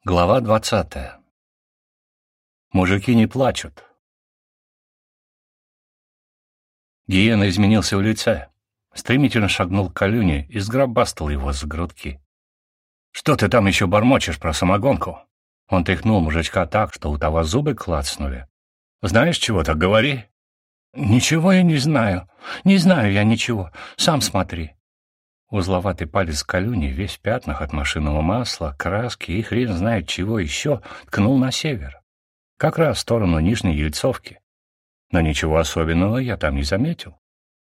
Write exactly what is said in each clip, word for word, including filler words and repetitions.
Глава двадцатая. Мужики не плачут. Гиена изменился в лице, стремительно шагнул к Калюне и сгробастал его за грудки. «Что ты там еще бормочешь про самогонку?» Он тряхнул мужичка так, что у того зубы клацнули. «Знаешь чего-то, говори». «Ничего я не знаю. Не знаю я ничего. Сам смотри». Узловатый палец Калюни, весь в пятнах от машинного масла, краски и хрен знает чего еще, ткнул на север. Как раз в сторону Нижней Ельцовки. Но ничего особенного я там не заметил.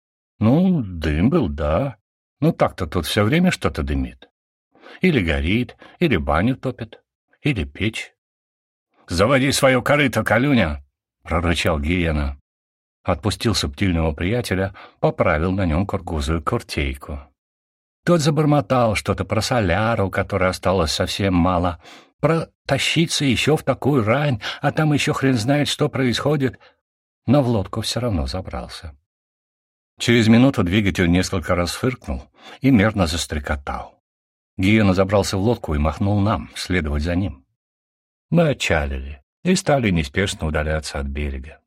Ну, дым был, да. Ну, так-то тут все время что-то дымит. Или горит, или баню топит, или печь. «Заводи свое корыто, Калюня!» — прорычал Гиена. Отпустил субтильного приятеля, поправил на нем кургузую куртейку. Тот забормотал что-то про соляру, которой осталось совсем мало, про тащиться еще в такую рань, а там еще хрен знает, что происходит, но в лодку все равно забрался. Через минуту двигатель несколько раз фыркнул и мерно застрекотал. Гиена забрался в лодку и махнул нам следовать за ним. Мы отчалили и стали неспешно удаляться от берега.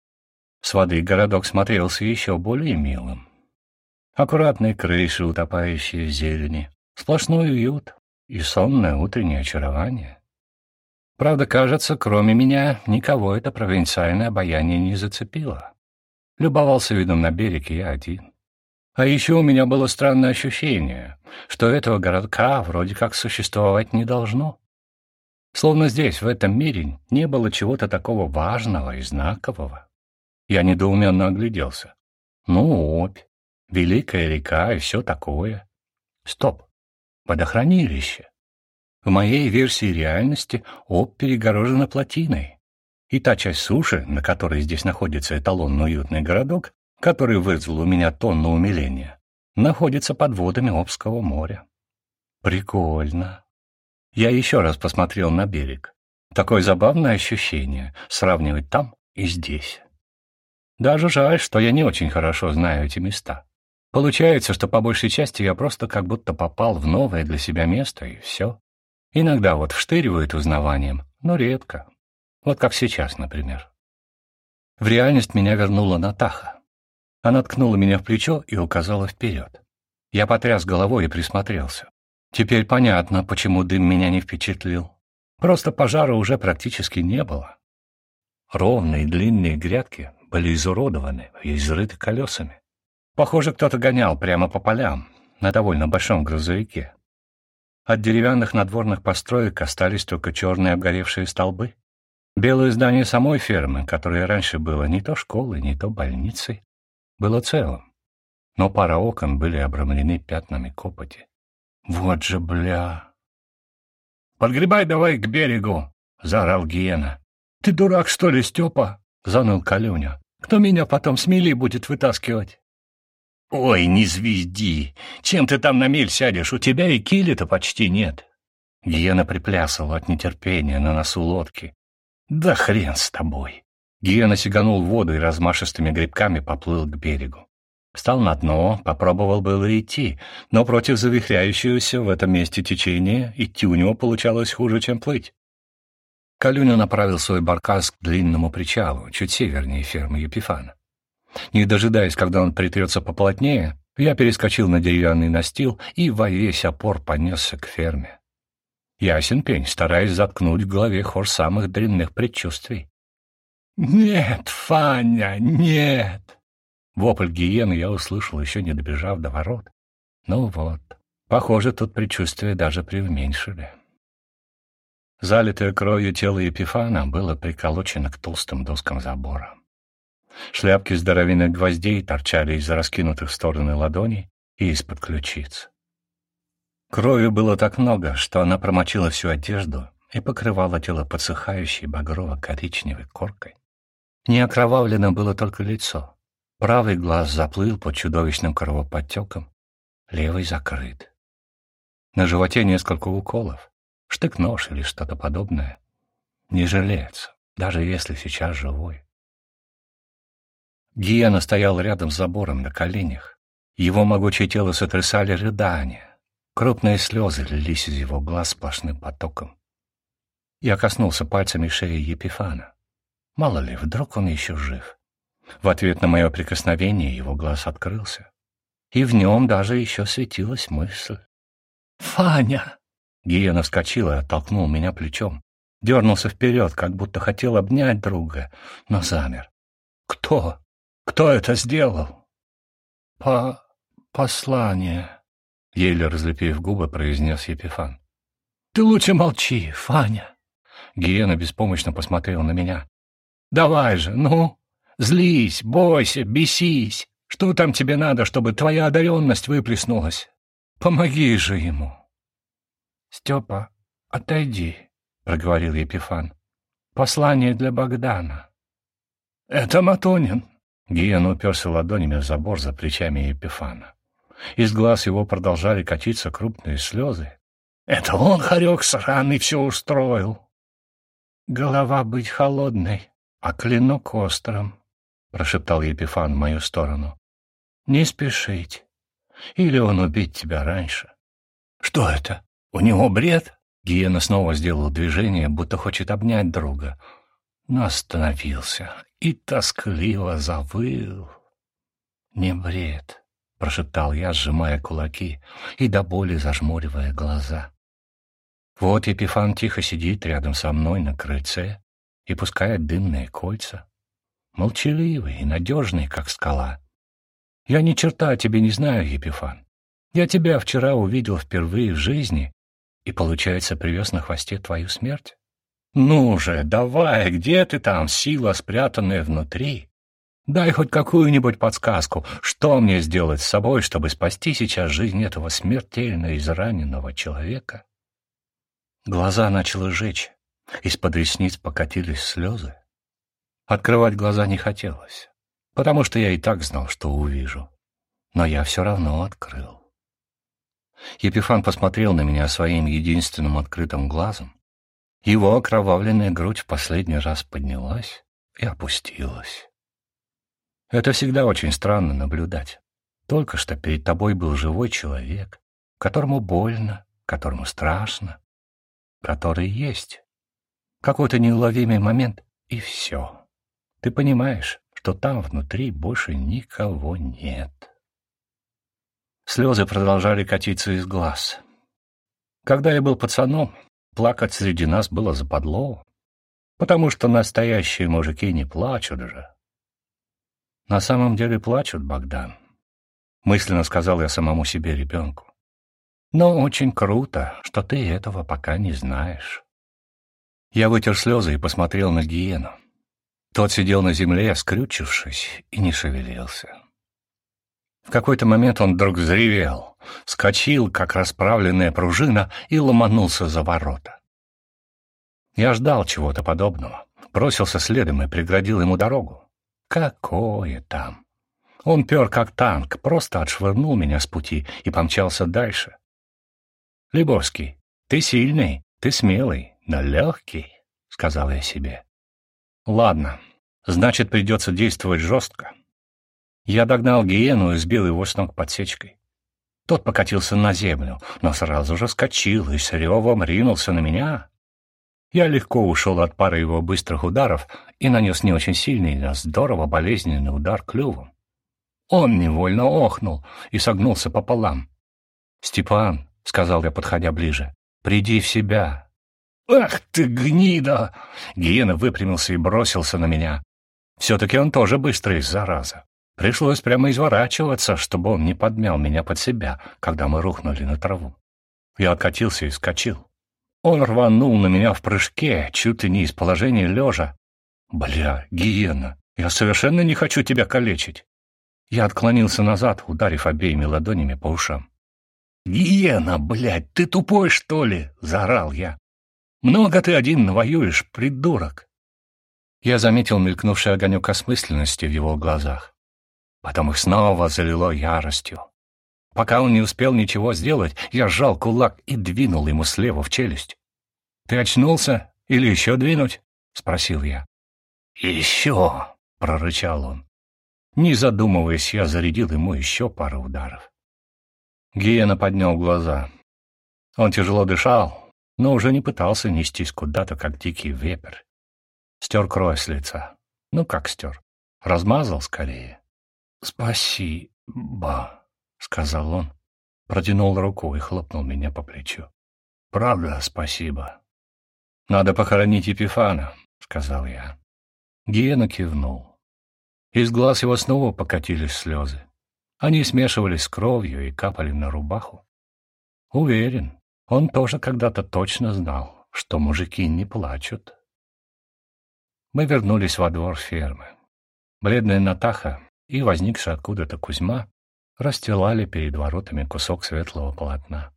С воды городок смотрелся еще более милым. Аккуратные крыши, утопающие в зелени, сплошной уют и сонное утреннее очарование. Правда, кажется, кроме меня, никого это провинциальное обаяние не зацепило. Любовался видом на берег я один. А еще у меня было странное ощущение, что этого городка вроде как существовать не должно. Словно здесь, в этом мире, не было чего-то такого важного и знакового. Я недоуменно огляделся. Ну, Обь. Великая река и все такое. Стоп. Водохранилище. В моей версии реальности Обь перегорожена плотиной. И та часть суши, на которой здесь находится эталонный уютный городок, который вызвал у меня тонну умиления, находится под водами Обского моря. Прикольно. Я еще раз посмотрел на берег. Такое забавное ощущение сравнивать там и здесь. Даже жаль, что я не очень хорошо знаю эти места. Получается, что по большей части я просто как будто попал в новое для себя место, и все. Иногда вот вштыривают узнаванием, но редко. Вот как сейчас, например. В реальность меня вернула Натаха. Она ткнула меня в плечо и указала вперед. Я потряс головой и присмотрелся. Теперь понятно, почему дым меня не впечатлил. Просто пожара уже практически не было. Ровные длинные грядки были изуродованы и изрыты колесами. Похоже, кто-то гонял прямо по полям, на довольно большом грузовике. От деревянных надворных построек остались только черные обгоревшие столбы. Белое здание самой фермы, которое раньше было не то школой, не то больницей, было целым. Но пара окон были обрамлены пятнами копоти. Вот же бля! «Подгребай давай к берегу!» — заорал Гиена. «Ты дурак, что ли, Степа?» — заныл Калюня. «Кто меня потом с мели будет вытаскивать?» «Ой, не звезди! Чем ты там на мель сядешь? У тебя и кили-то почти нет!» Гиена приплясал от нетерпения на носу лодки. «Да хрен с тобой!» Гиена сиганул в воду и размашистыми грибками поплыл к берегу. Встал на дно, попробовал было идти, но против завихряющегося в этом месте течения идти у него получалось хуже, чем плыть. Калюня направил свой баркас к длинному причалу, чуть севернее фермы Епифана. Не дожидаясь, когда он притрется поплотнее, я перескочил на деревянный настил и во весь опор понесся к ферме. Ясен пень, стараясь заткнуть в голове хор самых дрянных предчувствий. «Нет, Фаня, нет!» Вопль гиены я услышал, еще не добежав до ворот. Ну вот, похоже, тут предчувствия даже преуменьшили. Залитое кровью тело Епифана было приколочено к толстым доскам забора. Шляпки здоровенных гвоздей торчали из раскинутых в стороны ладоней и из-под ключиц. Крови было так много, что она промочила всю одежду и покрывала тело подсыхающей багрово-коричневой коркой. Не окровавлено было только лицо. Правый глаз заплыл под чудовищным кровоподтеком, левый закрыт. На животе несколько уколов, штык-нож или что-то подобное. Не жилец, даже если сейчас живой. Гиена стоял рядом с забором на коленях. Его могучее тело сотрясали рыдания. Крупные слезы лились из его глаз сплошным потоком. Я коснулся пальцами шеи Епифана. Мало ли, вдруг он еще жив. В ответ на мое прикосновение его глаз открылся, и в нем даже еще светилась мысль. «Фаня!» Гиена вскочила и оттолкнул меня плечом. Дернулся вперед, как будто хотел обнять друга, но замер. «Кто? Кто это сделал?» «По... послание», — еле разлепив губы, произнес Епифан. «Ты лучше молчи, Фаня!» Гиена беспомощно посмотрел на меня. «Давай же, ну, злись, бойся, бесись. Что там тебе надо, чтобы твоя одаренность выплеснулась? Помоги же ему!» «Степа, отойди», — проговорил Епифан. «Послание для Богдана». «Это Матонин». Гиена уперся ладонями в забор за плечами Епифана. Из глаз его продолжали катиться крупные слезы. «Это он, хорек сраный, все устроил». «Голова быть холодной, а клинок острым», — прошептал Епифан в мою сторону. «Не спешить. Или он убить тебя раньше». «Что это? У него бред?» Гиена снова сделал движение, будто хочет обнять друга, но остановился и тоскливо завыл. «Не бред», — прошептал я, сжимая кулаки и до боли зажмуривая глаза. Вот Епифан тихо сидит рядом со мной на крыльце и пускает дымные кольца. Молчаливый и надежный, как скала. Я ни черта о тебе не знаю, Епифан. Я тебя вчера увидел впервые в жизни и, получается, привез на хвосте твою смерть. Ну же, давай, где ты там, сила, спрятанная внутри? Дай хоть какую-нибудь подсказку, что мне сделать с собой, чтобы спасти сейчас жизнь этого смертельно израненного человека. Глаза начало жечь, из-под ресниц покатились слезы. Открывать глаза не хотелось, потому что я и так знал, что увижу. Но я все равно открыл. Епифан посмотрел на меня своим единственным открытым глазом. Его окровавленная грудь в последний раз поднялась и опустилась. Это всегда очень странно наблюдать. Только что перед тобой был живой человек, которому больно, которому страшно, который есть. Какой-то неуловимый момент, и все. Ты понимаешь, что там внутри больше никого нет. Слезы продолжали катиться из глаз. Когда я был пацаном, плакать среди нас было западло, потому что настоящие мужики не плачут же. На самом деле плачут, Богдан, мысленно сказал я самому себе ребенку. Но очень круто, что ты этого пока не знаешь. Я вытер слезы и посмотрел на Гиену. Тот сидел на земле, скрючившись, и не шевелился. В какой-то момент он вдруг взревел, вскочил, как расправленная пружина, и ломанулся за ворота. Я ждал чего-то подобного, бросился следом и преградил ему дорогу. Какое там! Он пер как танк, просто отшвырнул меня с пути и помчался дальше. «Лебовский, ты сильный, ты смелый, но легкий», — сказал я себе. «Ладно, значит, придется действовать жестко». Я догнал Гиену и сбил его с ног подсечкой. Тот покатился на землю, но сразу же вскочил и с ревом ринулся на меня. Я легко ушел от пары его быстрых ударов и нанес не очень сильный, но здорово болезненный удар клювом. Он невольно охнул и согнулся пополам. «Степан», — сказал я, подходя ближе, — «приди в себя». «Ах ты, гнида!» Гиена выпрямился и бросился на меня. Все-таки он тоже быстрый, зараза. Пришлось прямо изворачиваться, чтобы он не подмял меня под себя, когда мы рухнули на траву. Я откатился и вскочил. Он рванул на меня в прыжке, чуть ли не из положения лежа. «Бля, Гиена, я совершенно не хочу тебя калечить». Я отклонился назад, ударив обеими ладонями по ушам. «Гиена, блядь, ты тупой, что ли?» — заорал я. «Много ты один навоюешь, придурок!» Я заметил мелькнувший огонек осмысленности в его глазах. Потом их снова залило яростью. Пока он не успел ничего сделать, я сжал кулак и двинул ему слева в челюсть. «Ты очнулся? Или еще двинуть?» — спросил я. «Еще!» — прорычал он. Не задумываясь, я зарядил ему еще пару ударов. Гиена поднял глаза. Он тяжело дышал, но уже не пытался нестись куда-то, как дикий вепрь. Стер кровь с лица. Ну, как стер? Размазал скорее. «Спасибо», — сказал он, протянул руку и хлопнул меня по плечу. «Правда, спасибо». «Надо похоронить Епифана», — сказал я. Гиена кивнул. Из глаз его снова покатились слезы. Они смешивались с кровью и капали на рубаху. Уверен, он тоже когда-то точно знал, что мужики не плачут. Мы вернулись во двор фермы. Бледная Натаха и возникший откуда-то Кузьма расстилали перед воротами кусок светлого полотна.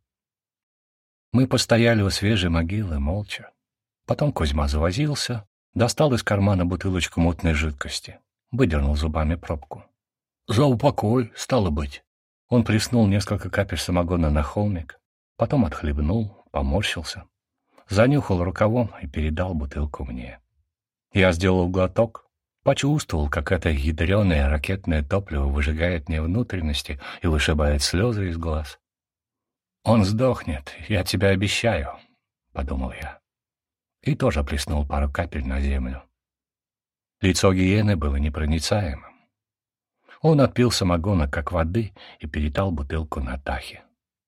Мы постояли у свежей могилы молча. Потом Кузьма завозился, достал из кармана бутылочку мутной жидкости, выдернул зубами пробку. «За упокой, стало быть». Он плеснул несколько капель самогона на холмик, потом отхлебнул, поморщился, занюхал рукавом и передал бутылку мне. Я сделал глоток, почувствовал, как это ядреное ракетное топливо выжигает мне внутренности и вышибает слезы из глаз. «Он сдохнет, я тебе обещаю», — подумал я. И тоже плеснул пару капель на землю. Лицо Гиены было непроницаемым. Он отпил самогона, как воды, и передал бутылку Натахе.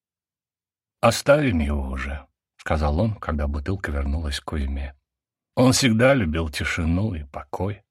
«Оставим его уже», — сказал он, когда бутылка вернулась к Кузьме. «Он всегда любил тишину и покой».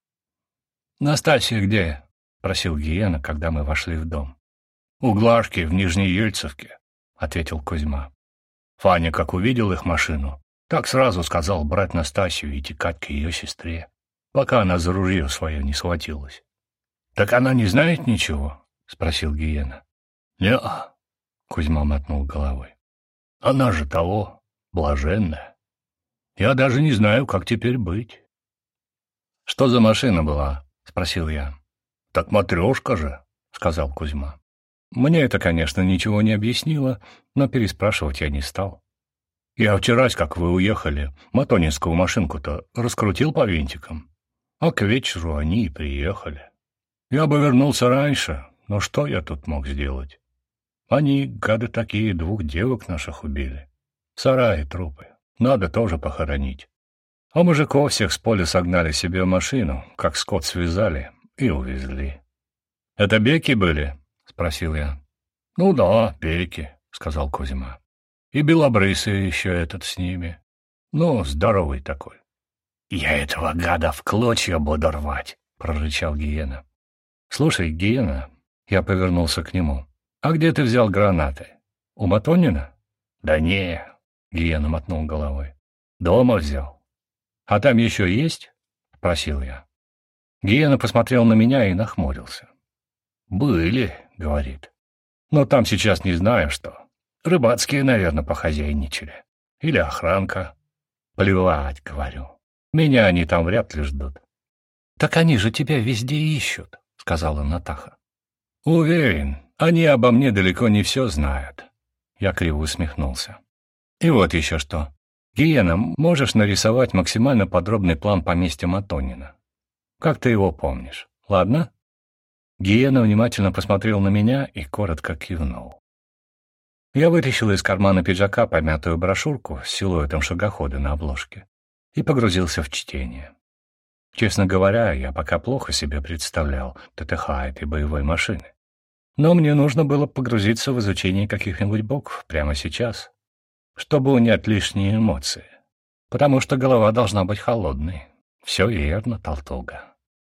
«Настасья где?» — просил Гиена, когда мы вошли в дом. «У Глашки в Нижней Ельцевке», — ответил Кузьма. Фаня, как увидел их машину, так сразу сказал брать Настасью и текать к ее сестре, пока она за ружье свое не схватилась. «Так она не знает ничего?» — спросил Гиена. «Не-а», — Кузьма мотнул головой. «Она же того, блаженная. Я даже не знаю, как теперь быть». «Что за машина была?» — спросил я. «Так матрешка же», — сказал Кузьма. Мне это, конечно, ничего не объяснило, но переспрашивать я не стал. «Я вчерась, как вы уехали, матонинскую машинку-то раскрутил по винтикам, а к вечеру они и приехали. Я бы вернулся раньше, но что я тут мог сделать? Они, гады такие, двух девок наших убили. В сарае трупы. Надо тоже похоронить. А мужиков всех с поля согнали себе в машину, как скот связали и увезли». «Это беки были?» — спросил я. «Ну да, беки», — сказал Кузьма. «И белобрысый еще этот с ними. Ну, здоровый такой». «Я этого гада в клочья буду рвать», — прорычал Гиена. «Слушай, Гиена», — я повернулся к нему, — «а где ты взял гранаты? У Матонина?» «Да не», — Гиена мотнул головой, — «дома взял». «А там еще есть?» — спросил я. Гиена посмотрел на меня и нахмурился. «Были», — говорит, — «но там сейчас не знаю что. Рыбацкие, наверное, похозяйничали. Или охранка». «Плевать», — говорю, — «меня они там вряд ли ждут». «Так они же тебя везде ищут», — сказала Натаха. «Уверен, они обо мне далеко не все знают». Я криво усмехнулся. «И вот еще что. Гиена, можешь нарисовать максимально подробный план поместья Матонина? Как ты его помнишь, ладно?» Гиена внимательно посмотрел на меня и коротко кивнул. Я вытащил из кармана пиджака помятую брошюрку с силуэтом шагохода на обложке и погрузился в чтение. Честно говоря, я пока плохо себе представлял ТТХ этой боевой машины. Но мне нужно было погрузиться в изучение каких-нибудь букв прямо сейчас, чтобы унять лишние эмоции, потому что голова должна быть холодной. Все верно, Толтуга.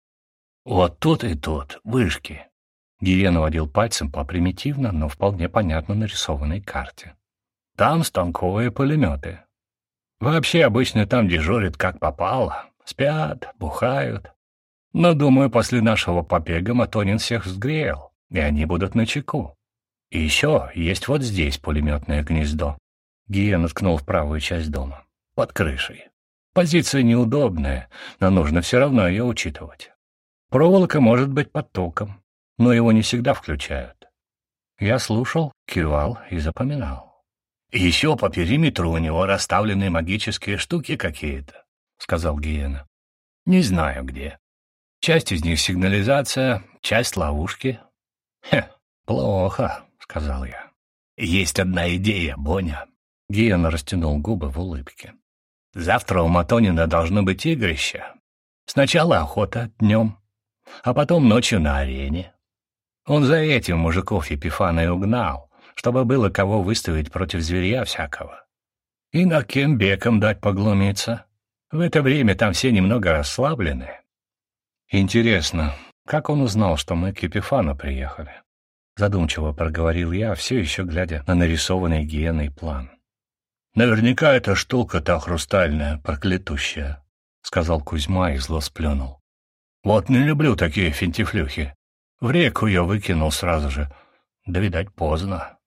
«Вот тут и тут, вышки», — Гиена водил пальцем по примитивно, но вполне понятно нарисованной карте. «Там станковые пулеметы. Вообще обычно там дежурят как попало, спят, бухают. Но, думаю, после нашего побега Матонин всех взгрел, и они будут начеку. И еще есть вот здесь пулеметное гнездо». Гиена ткнул в правую часть дома, под крышей. Позиция неудобная, но нужно все равно ее учитывать. Проволока может быть под током, но его не всегда включают. Я слушал, кивал и запоминал. «Еще по периметру у него расставлены магические штуки какие-то», — сказал Гиена. «Не знаю где. Часть из них сигнализация, часть ловушки». «Хе, плохо», — сказал я. «Есть одна идея, Боня. Гиена растянул губы в улыбке. «Завтра у Матонина должно быть игрище. Сначала охота днем, а потом ночью на арене. Он за этим мужиков Епифана и угнал, чтобы было кого выставить против зверя всякого. И над кем беком дать поглумиться. В это время там все немного расслаблены. Интересно, как он узнал, что мы к Епифану приехали?» Задумчиво проговорил я, все еще глядя на нарисованный Гиеной план. «Наверняка эта штука та хрустальная, проклятущая», — сказал Кузьма и зло сплюнул. «Вот не люблю такие финтифлюхи. В реку я выкинул сразу же. Да, видать, поздно».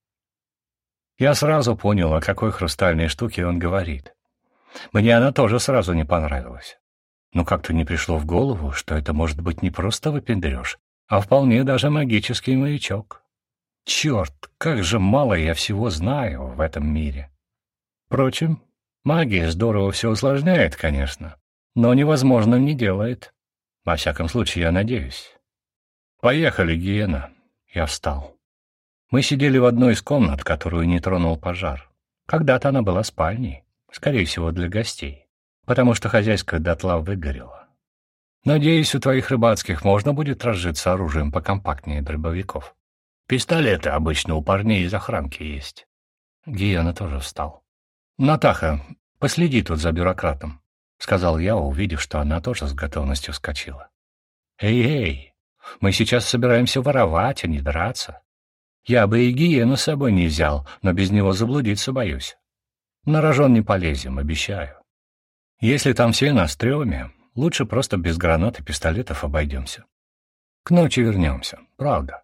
Я сразу понял, о какой хрустальной штуке он говорит. Мне она тоже сразу не понравилась. Но как-то не пришло в голову, что это может быть не просто выпендрёж, а вполне даже магический маячок. Черт, как же мало я всего знаю в этом мире. Впрочем, магия здорово все усложняет, конечно, но невозможным не делает. Во всяком случае, я надеюсь. «Поехали, Гиена». Я встал. Мы сидели в одной из комнат, которую не тронул пожар. Когда-то она была спальней, скорее всего, для гостей, потому что хозяйская дотла выгорела. Надеюсь, у твоих рыбацких можно будет разжиться оружием покомпактнее дробовиков. Пистолеты обычно у парней из охранки есть. Гиена тоже встал. «Натаха, последи тут за бюрократом», — сказал я, увидев, что она тоже с готовностью вскочила. «Эй-эй, мы сейчас собираемся воровать, а не драться. Я бы и Гиену с собой не взял, но без него заблудиться боюсь. На рожон не полезем, обещаю. Если там все на стреме, лучше просто без гранат и пистолетов обойдемся. К ночи вернемся, правда».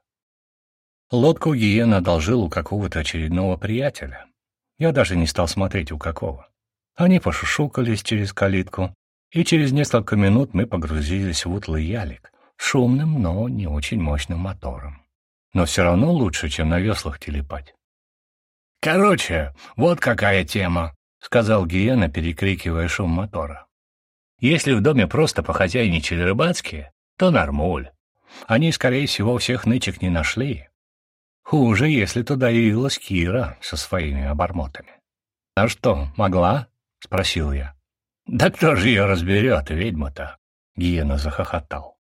Лодку Гиена одолжил у какого-то очередного приятеля. Я даже не стал смотреть, у какого. Они пошушукались через калитку, и через несколько минут мы погрузились в утлый ялик с шумным, но не очень мощным мотором. Но все равно лучше, чем на веслах телепать. «Короче, вот какая тема», — сказал Гиена, перекрикивая шум мотора. «Если в доме просто похозяйничали рыбацкие, то нормуль. Они, скорее всего, всех нычек не нашли. Хуже, если туда явилась Кира со своими обормотами». «А что, могла?» — спросил я. «Да кто же ее разберет, ведьма-то?» — Гиена захохотал.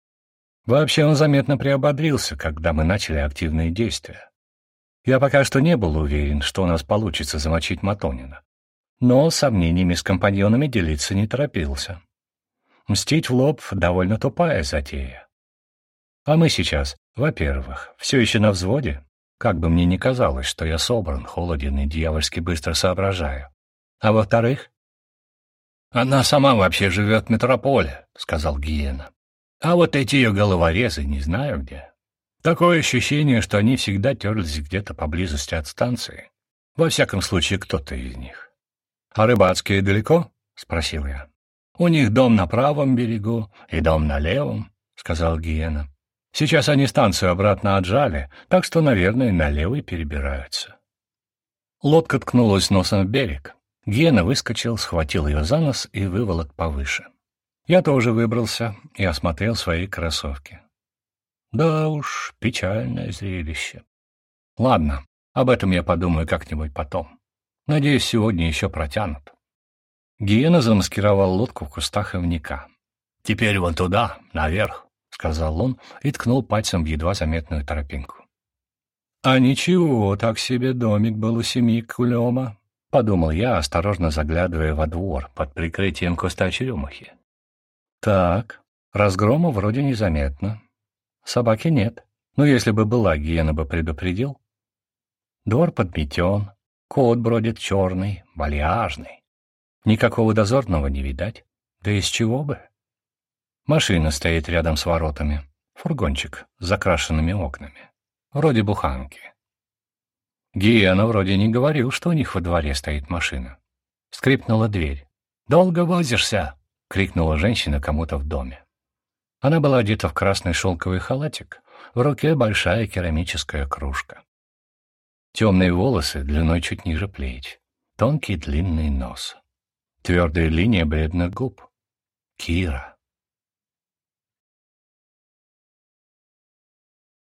Вообще он заметно приободрился, когда мы начали активные действия. Я пока что не был уверен, что у нас получится замочить Матонина, но сомнениями с компаньонами делиться не торопился. Мстить в лоб — довольно тупая затея. А мы сейчас, во-первых, все еще на взводе, как бы мне ни казалось, что я собран, холоден и дьявольски быстро соображаю. А во-вторых... «Она сама вообще живет в метрополе», — сказал Гиена. «А вот эти ее головорезы не знаю где. Такое ощущение, что они всегда терлись где-то поблизости от станции. Во всяком случае, кто-то из них». «А рыбацкие далеко?» — спросил я. «У них дом на правом берегу и дом на левом», — сказал Гиена. «Сейчас они станцию обратно отжали, так что, наверное, на левый перебираются». Лодка ткнулась носом в берег. Гиена выскочил, схватил ее за нос и выволок повыше. Я тоже выбрался и осмотрел свои кроссовки. Да уж, печальное зрелище. Ладно, об этом я подумаю как-нибудь потом. Надеюсь, сегодня еще протянут. Гиена замаскировал лодку в кустах ивника. «Теперь вон туда, наверх», — сказал он и ткнул пальцем в едва заметную тропинку. «А ничего, так себе домик был у семьи Кулема», — подумал я, осторожно заглядывая во двор под прикрытием куста черемухи. «Так, разгрома вроде незаметно. Собаки нет. Но если бы была, Гиена бы предупредил. Двор подметен, кот бродит черный, вальяжный. Никакого дозорного не видать. Да из чего бы? Машина стоит рядом с воротами. Фургончик с закрашенными окнами. Вроде буханки. Гиена вроде не говорил, что у них во дворе стоит машина. Скрипнула дверь. «Долго возишься?» — крикнула женщина кому-то в доме. Она была одета в красный шелковый халатик, в руке большая керамическая кружка. Темные волосы длиной чуть ниже плеч, тонкий длинный нос, твердая линия бледных губ. Кира.